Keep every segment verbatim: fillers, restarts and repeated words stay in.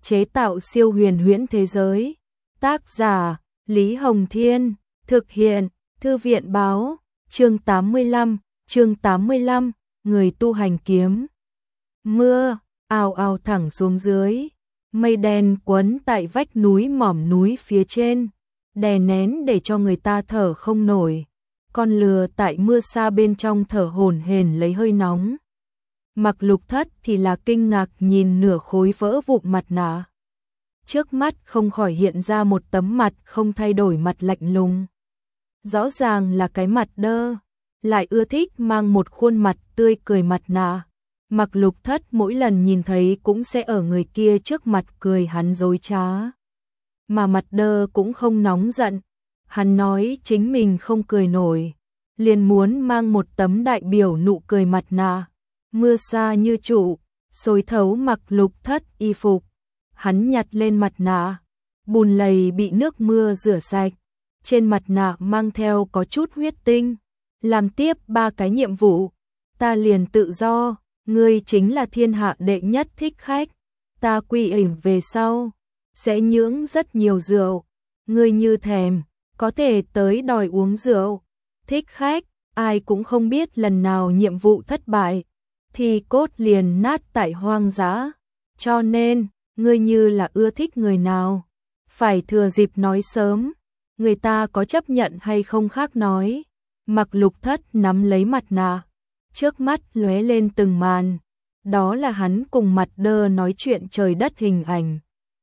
chế tạo siêu huyền huyễn thế giới. Tác giả Lý Hồng Thiên, thực hiện Thư viện Báo. Chương tám mươi lăm, chương tám mươi lăm, người tu hành kiếm. Mưa ào ào thẳng xuống dưới, mây đen quấn tại vách núi mỏm núi phía trên, đè nén để cho người ta thở không nổi. Con lừa tại mưa sa bên trong thở hổn hển lấy hơi nóng. Mặc Lục Thất thì là kinh ngạc nhìn nửa khối vỡ vụn mặt nạ. Trước mắt không khỏi hiện ra một tấm mặt không thay đổi mặt lạnh lùng. Rõ ràng là cái mặt đơ, lại ưa thích mang một khuôn mặt tươi cười mặt nạ. Mặc Lục Thất mỗi lần nhìn thấy cũng sẽ ở người kia trước mặt cười hắn dối trá. Mà mặt đơ cũng không nóng giận. Hắn nói chính mình không cười nổi, liền muốn mang một tấm đại biểu nụ cười mặt nạ. Mưa sa như trụ, xối thấu Mặc Lục Thất y phục. Hắn nhặt lên mặt nạ, bùn lầy bị nước mưa rửa sạch. Trên mặt nạ mang theo có chút huyết tinh. Làm tiếp ba cái nhiệm vụ, ta liền tự do. Ngươi chính là thiên hạ đệ nhất thích khách. Ta quy ỉnh về sau, sẽ nhưỡng rất nhiều rượu. Ngươi như thèm, có thể tới đòi uống rượu. Thích khách, ai cũng không biết lần nào nhiệm vụ thất bại, thì cốt liền nát tại hoang dã. Cho nên, ngươi như là ưa thích người nào, phải thừa dịp nói sớm. Người ta có chấp nhận hay không khác nói. Mặc Lục Thất nắm lấy mặt nạ, trước mắt lóe lên từng màn. Đó là hắn cùng mặt đơ nói chuyện trời đất hình ảnh.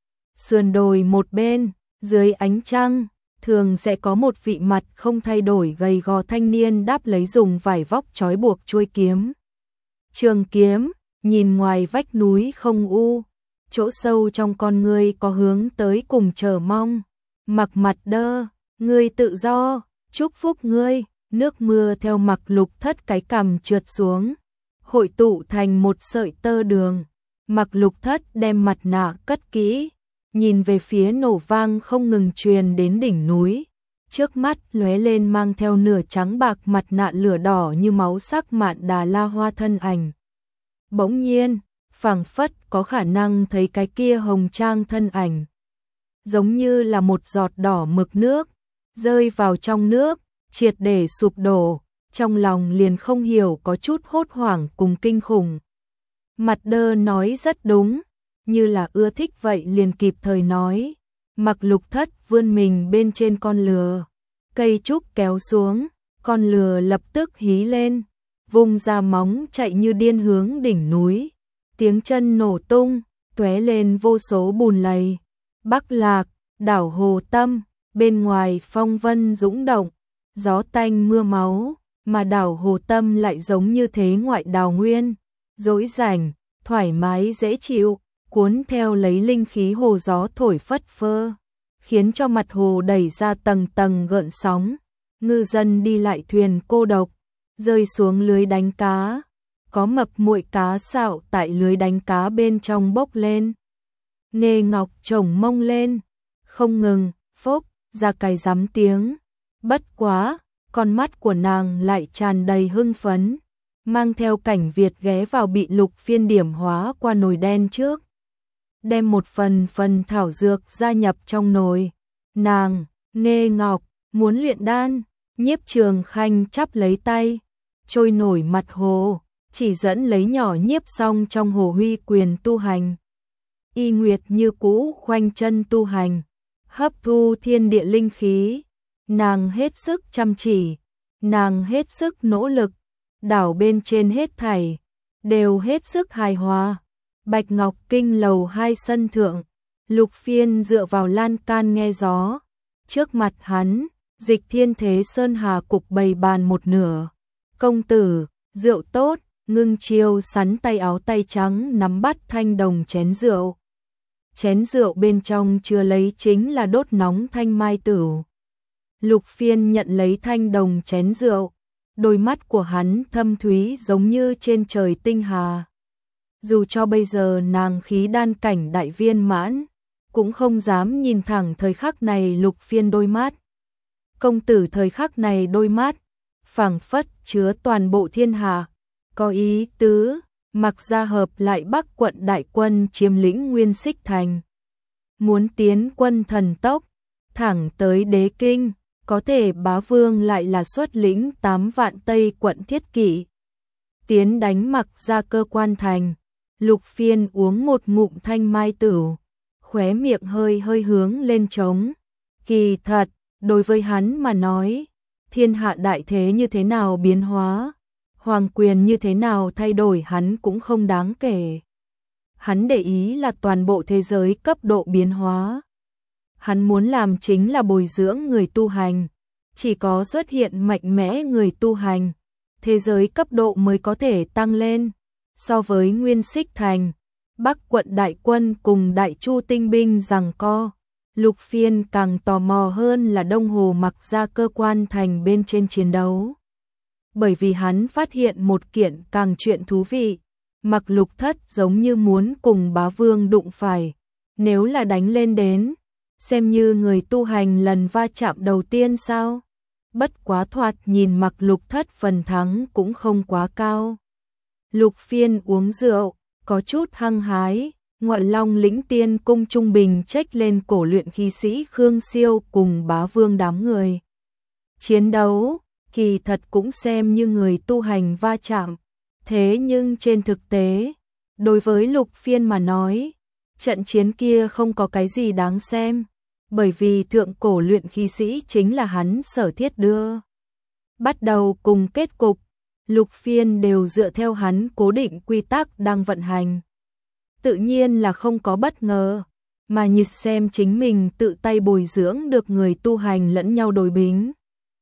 Sườn đồi một bên, dưới ánh trăng, thường sẽ có một vị mặt không thay đổi gầy gò thanh niên đáp lấy dùng vải vóc trói buộc chuôi kiếm. Trường kiếm, nhìn ngoài vách núi không u, chỗ sâu trong con ngươi có hướng tới cùng chờ mong. Mặc mặt đơ, ngươi tự do, chúc phúc ngươi. Nước mưa theo Mặc Lục Thất cái cằm trượt xuống, hội tụ thành một sợi tơ đường. Mặc Lục Thất đem mặt nạ cất kỹ, nhìn về phía nổ vang không ngừng truyền đến đỉnh núi. Trước mắt lóe lên mang theo nửa trắng bạc mặt nạ lửa đỏ như máu sắc Mạn Đà La Hoa thân ảnh. Bỗng nhiên, phảng phất có khả năng thấy cái kia hồng trang thân ảnh, giống như là một giọt đỏ mực nước, rơi vào trong nước, triệt để sụp đổ, trong lòng liền không hiểu có chút hốt hoảng cùng kinh khủng. Mặt đơ nói rất đúng, như là ưa thích vậy liền kịp thời nói. Mặc Lục Thất vươn mình bên trên con lừa, cây trúc kéo xuống, con lừa lập tức hí lên, vung ra móng chạy như điên hướng đỉnh núi. Tiếng chân nổ tung, tóe lên vô số bùn lầy. Bắc Lạc, đảo Hồ Tâm, bên ngoài phong vân dũng động, gió tanh mưa máu, mà đảo Hồ Tâm lại giống như thế ngoại đào nguyên, dỗi rảnh, thoải mái dễ chịu, cuốn theo lấy linh khí hồ gió thổi phất phơ, khiến cho mặt hồ đẩy ra tầng tầng gợn sóng. Ngư dân đi lại thuyền cô độc, rơi xuống lưới đánh cá, có mập muội cá sạo tại lưới đánh cá bên trong bốc lên. Nghê ngọc chồng mông lên, không ngừng, phốc, ra cái rắm tiếng. Bất quá, con mắt của nàng lại tràn đầy hưng phấn, mang theo cảnh Việt ghé vào bị Lục Phiên điểm hóa qua nồi đen trước. Đem một phần phần thảo dược gia nhập trong nồi. Nàng, Nghê Ngọc, muốn luyện đan. Nhiếp Trường Khanh chắp lấy tay, trôi nổi mặt hồ, chỉ dẫn lấy nhỏ nhiếp xong trong hồ huy quyền tu hành. Y Nguyệt như cũ khoanh chân tu hành, hấp thu thiên địa linh khí. Nàng hết sức chăm chỉ, nàng hết sức nỗ lực, đảo bên trên hết thảy đều hết sức hài hòa. Bạch Ngọc Kinh lầu hai sân thượng, Lục Phiên dựa vào lan can nghe gió. Trước mặt hắn, Dịch Thiên Thế Sơn Hà cục bày bàn một nửa. Công tử, rượu tốt. Ngưng Chiêu sắn tay áo tay trắng nắm bắt thanh đồng chén rượu. Chén rượu bên trong chứa lấy chính là đốt nóng thanh mai tửu. Lục Phiên nhận lấy thanh đồng chén rượu, đôi mắt của hắn thâm thúy giống như trên trời tinh hà. Dù cho bây giờ nàng khí đan cảnh đại viên mãn, cũng không dám nhìn thẳng thời khắc này Lục Phiên đôi mắt. Công tử thời khắc này đôi mắt, phảng phất chứa toàn bộ thiên hạ, có ý tứ, mặc ra hợp lại Bắc quận đại quân chiếm lĩnh Nguyên Xích Thành. muốn tiến quân thần tốc, thẳng tới đế kinh, có thể bá vương lại là xuất lĩnh tám vạn Tây quận thiết kỵ. Tiến đánh Mặc Gia Cơ Quan thành, Lục Phiên uống một ngụm thanh mai tửu, khóe miệng hơi hơi hướng lên trống. Kỳ thật, đối với hắn mà nói, thiên hạ đại thế như thế nào biến hóa, hoàng quyền như thế nào thay đổi hắn cũng không đáng kể. Hắn để ý là toàn bộ thế giới cấp độ biến hóa. Hắn muốn làm chính là bồi dưỡng người tu hành, chỉ có xuất hiện mạnh mẽ người tu hành, thế giới cấp độ mới có thể tăng lên. So với Nguyên Xích Thành, Bắc quận đại quân cùng Đại Chu tinh binh giằng co, Lục Phiên càng tò mò hơn là Đông Hồ Mặc Gia Cơ Quan thành bên trên chiến đấu. Bởi vì hắn phát hiện một kiện càng chuyện thú vị, Mặc Lục Thất giống như muốn cùng bá vương đụng phải, nếu là đánh lên đến, xem như người tu hành lần va chạm đầu tiên sao? Bất quá thoạt nhìn Mặc Lục Thất phần thắng cũng không quá cao. Lục Phiên uống rượu, có chút hăng hái, Ngọa Long lĩnh tiên cung trung bình trách lên cổ luyện khí sĩ Khương Siêu cùng bá vương đám người. Chiến đấu, kỳ thật cũng xem như người tu hành va chạm, thế nhưng trên thực tế, đối với Lục Phiên mà nói, trận chiến kia không có cái gì đáng xem, bởi vì thượng cổ luyện khí sĩ chính là hắn sở thiết đưa. Bắt đầu cùng kết cục, Lục Phiên đều dựa theo hắn cố định quy tắc đang vận hành. Tự nhiên là không có bất ngờ, mà như xem chính mình tự tay bồi dưỡng được người tu hành lẫn nhau đối bính.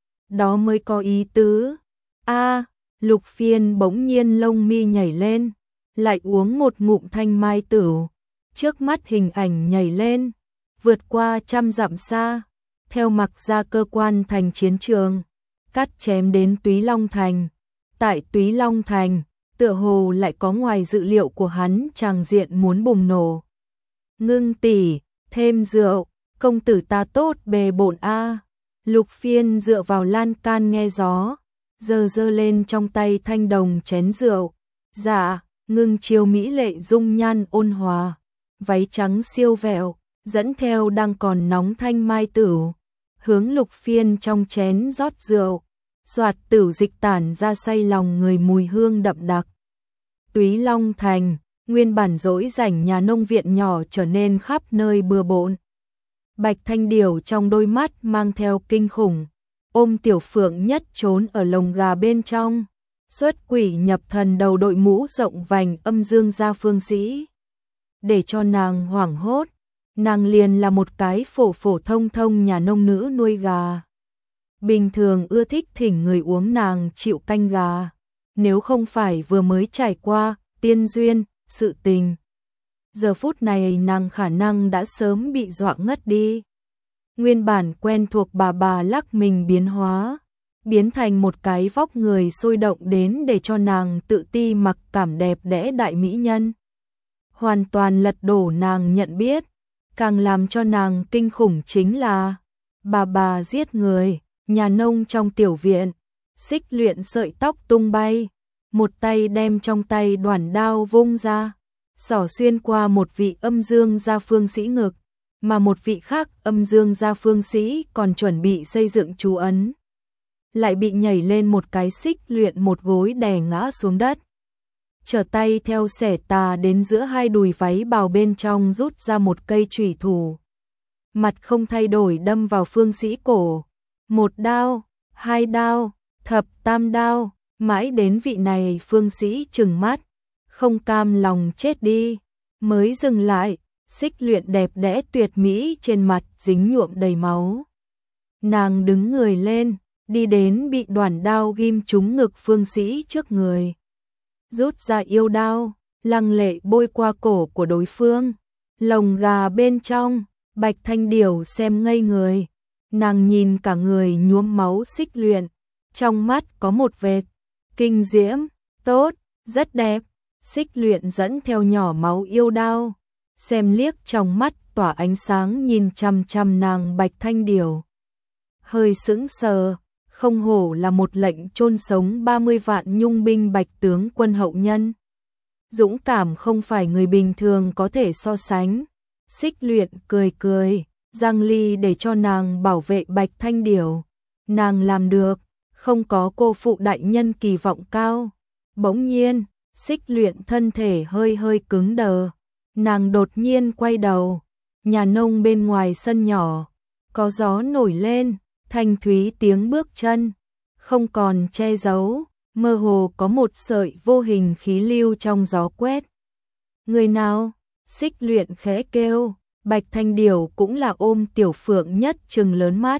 Đó mới có ý tứ. A, Lục Phiên bỗng nhiên lông mi nhảy lên, lại uống một ngụm thanh mai tửu, trước mắt hình ảnh nhảy lên, vượt qua trăm dặm xa, theo Mặc Gia Cơ Quan thành chiến trường, cắt chém đến Túy Long thành. Tại Túy Long thành, tựa hồ lại có ngoài dự liệu của hắn tràng diện muốn bùng nổ. Ngưng tỷ, thêm rượu, công tử ta tốt bề bộn a. Lục Phiên dựa vào lan can nghe gió, giơ giơ lên trong tay thanh đồng chén rượu. Dạ, Ngưng chiêu mỹ lệ dung nhan ôn hòa, váy trắng siêu vẹo, dẫn theo đang còn nóng thanh mai tửu, hướng Lục Phiên trong chén rót rượu. Soạt tửu dịch tản ra say lòng người mùi hương đậm đặc. Túy Long thành, nguyên bản dỗi rảnh nhà nông viện nhỏ trở nên khắp nơi bừa bộn. Bạch Thanh Điểu trong đôi mắt mang theo kinh khủng, ôm Tiểu Phượng Nhất trốn ở lồng gà bên trong, xuất quỷ nhập thần đầu đội mũ rộng vành âm dương gia phương sĩ. Để cho nàng hoảng hốt, nàng liền là một cái phổ phổ thông thông nhà nông nữ nuôi gà. Bình thường ưa thích thỉnh người uống nàng chịu canh gà, nếu không phải vừa mới trải qua tiên duyên, sự tình. Giờ phút này nàng khả năng đã sớm bị dọa ngất đi. Nguyên bản quen thuộc bà bà lắc mình biến hóa, biến thành một cái vóc người sôi động đến để cho nàng tự ti mặc cảm đẹp đẽ đại mỹ nhân. Hoàn toàn lật đổ nàng nhận biết, càng làm cho nàng kinh khủng chính là bà bà giết người. Nhà nông trong tiểu viện, xích luyện sợi tóc tung bay, một tay đem trong tay đoản đao vung ra, xỏ xuyên qua một vị âm dương gia phương sĩ ngực, mà một vị khác âm dương gia phương sĩ còn chuẩn bị xây dựng chú ấn. Lại bị nhảy lên một cái xích luyện một gối đè ngã xuống đất. Trở tay theo xẻ tà đến giữa hai đùi váy bào bên trong rút ra một cây chủy thủ. Mặt không thay đổi đâm vào phương sĩ cổ. Một đao, hai đao, thập tam đao, mãi đến vị này phương sĩ trừng mắt, không cam lòng chết đi, mới dừng lại, xích luyện đẹp đẽ tuyệt mỹ trên mặt dính nhuộm đầy máu. Nàng đứng người lên, đi đến bị đoản đao ghim trúng ngực phương sĩ trước người. Rút ra yêu đao, lăng lệ bôi qua cổ của đối phương, lồng gà bên trong, Bạch Thanh Điểu xem ngây người. Nàng nhìn cả người nhuốm máu xích luyện, trong mắt có một vệt kinh diễm, tốt, rất đẹp. Xích luyện dẫn theo nhỏ máu yêu đao, xem liếc trong mắt tỏa ánh sáng nhìn chăm chăm nàng Bạch Thanh Điểu. Hơi sững sờ, không hổ là một lệnh chôn sống ba mươi vạn nhung binh Bạch tướng quân hậu nhân. Dũng cảm không phải người bình thường có thể so sánh. Xích Luyện cười cười, Giang Ly để cho nàng bảo vệ Bạch Thanh Điểu. Nàng làm được, không có cô phụ đại nhân kỳ vọng cao. Bỗng nhiên, Xích Luyện thân thể hơi hơi cứng đờ. Nàng đột nhiên quay đầu, nhà nông bên ngoài sân nhỏ, có gió nổi lên, thanh thúy tiếng bước chân, không còn che giấu, mơ hồ có một sợi vô hình khí lưu trong gió quét. Người nào? Xích Luyện khẽ kêu, Bạch Thanh Điểu cũng là ôm Tiểu Phượng Nhất trừng lớn mắt.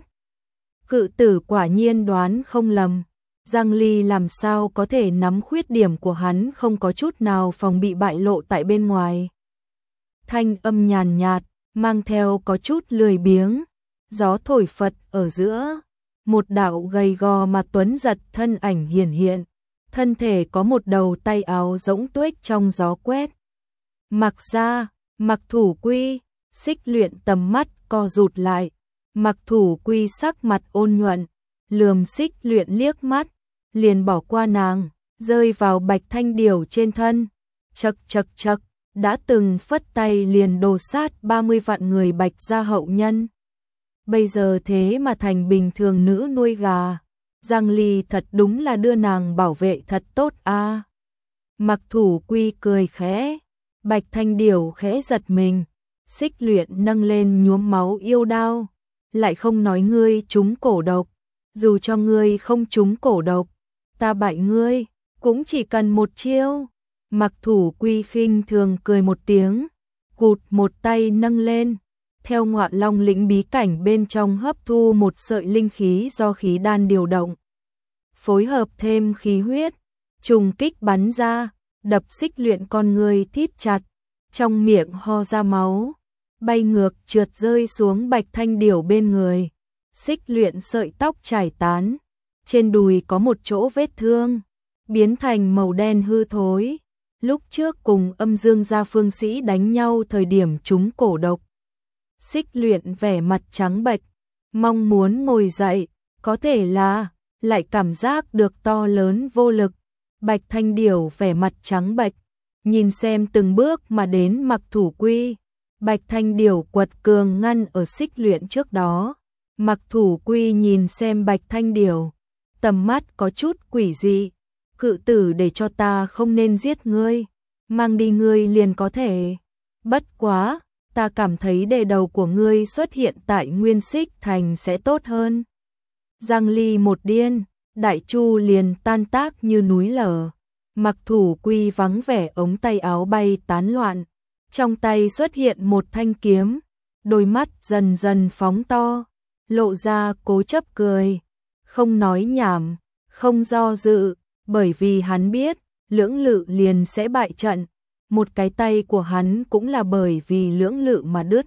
Cự tử quả nhiên đoán không lầm, Giang Ly làm sao có thể nắm khuyết điểm của hắn không có chút nào phòng bị bại lộ tại bên ngoài. Thanh âm nhàn nhạt, mang theo có chút lười biếng, gió thổi phật ở giữa, một đạo gầy gò mà tuấn giật thân ảnh hiển hiện, thân thể có một đầu tay áo rỗng tuếch trong gió quét. Mặc ra, Mặc Thủ Quy, Xích Luyện tầm mắt co rụt lại, Mặc Thủ Quy sắc mặt ôn nhuận, lườm Xích Luyện liếc mắt, liền bỏ qua nàng, rơi vào Bạch Thanh Điểu trên thân. Chậc chậc chậc, đã từng phất tay liền đồ sát ba mươi vạn người Bạch gia hậu nhân. Bây giờ thế mà thành bình thường nữ nuôi gà. Giang Ly thật đúng là đưa nàng bảo vệ thật tốt a. À. Mặc Thủ Quy cười khẽ, Bạch Thanh Điểu khẽ giật mình, Xích Luyện nâng lên nhuốm máu yêu đao, lại không nói ngươi trúng cổ độc, dù cho ngươi không trúng cổ độc, ta bại ngươi, cũng chỉ cần một chiêu. Mặc Thủ Quy khinh thường cười một tiếng, cụt một tay nâng lên, theo Ngọa Long lĩnh bí cảnh bên trong hấp thu một sợi linh khí do khí đan điều động, phối hợp thêm khí huyết, trùng kích bắn ra, đập Xích Luyện con người thít chặt, trong miệng ho ra máu, bay ngược trượt rơi xuống Bạch Thanh Điểu bên người. Xích Luyện sợi tóc trải tán, trên đùi có một chỗ vết thương, biến thành màu đen hư thối. Lúc trước cùng Âm Dương gia phương sĩ đánh nhau thời điểm trúng cổ độc. Xích Luyện vẻ mặt trắng bệch, mong muốn ngồi dậy, có thể là lại cảm giác được to lớn vô lực. Bạch Thanh Điểu vẻ mặt trắng bệch, nhìn xem từng bước mà đến Mặc Thủ Quy. Bạch Thanh Điểu quật cường ngăn ở Xích Luyện trước đó. Mặc Thủ Quy nhìn xem Bạch Thanh Điểu, tầm mắt có chút quỷ dị. Cự tử để cho ta không nên giết ngươi, mang đi ngươi liền có thể. Bất quá, ta cảm thấy đề đầu của ngươi xuất hiện tại Nguyên Xích Thành sẽ tốt hơn. Giang Ly một điên, đại chu liền tan tác như núi lở. Mặc Thủ Quy vắng vẻ ống tay áo bay tán loạn, trong tay xuất hiện một thanh kiếm, đôi mắt dần dần phóng to, lộ ra cố chấp cười, không nói nhảm, không do dự, bởi vì hắn biết, lưỡng lự liền sẽ bại trận, một cái tay của hắn cũng là bởi vì lưỡng lự mà đứt.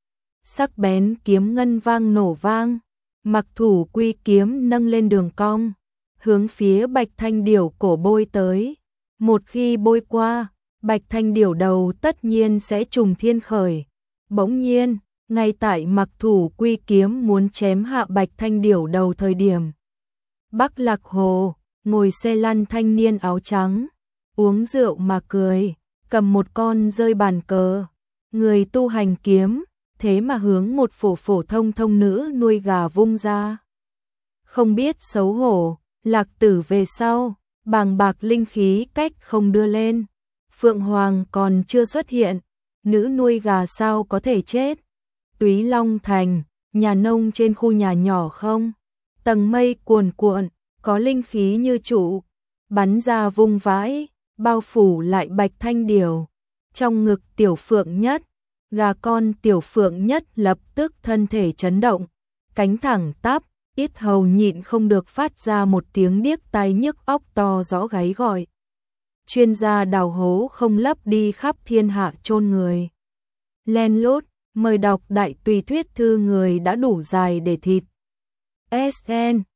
Sắc bén kiếm ngân vang nổ vang, Mặc Thủ Quy kiếm nâng lên đường cong, hướng phía Bạch Thanh Điểu cổ bôi tới. Một khi bôi qua, Bạch Thanh Điểu đầu tất nhiên sẽ trùng thiên khởi. Bỗng nhiên, ngay tại Mặc Thủ Quy kiếm muốn chém hạ Bạch Thanh Điểu đầu thời điểm, Bắc Lạc Hồ, ngồi xe lăn thanh niên áo trắng, uống rượu mà cười, cầm một con rơi bàn cờ, người tu hành kiếm, thế mà hướng một phổ phổ thông thông nữ nuôi gà vung ra. Không biết xấu hổ, Lạc Tử về sau, bàng bạc linh khí cách không đưa lên. Phượng Hoàng còn chưa xuất hiện, nữ nuôi gà sao có thể chết. Túy Long Thành, nhà nông trên khu nhà nhỏ không, tầng mây cuồn cuộn, có linh khí như trụ, bắn ra vung vãi, bao phủ lại Bạch Thanh Điểu. Trong ngực Tiểu Phượng Nhất, gà con Tiểu Phượng Nhất lập tức thân thể chấn động, cánh thẳng tắp, yết hầu nhịn không được phát ra một tiếng điếc tai nhức óc to rõ gáy gọi. Chuyên gia đào hố không lấp đi khắp thiên hạ chôn người. Len lút, mời đọc đại tùy thuyết thư người đã đủ dài để thịt. ét en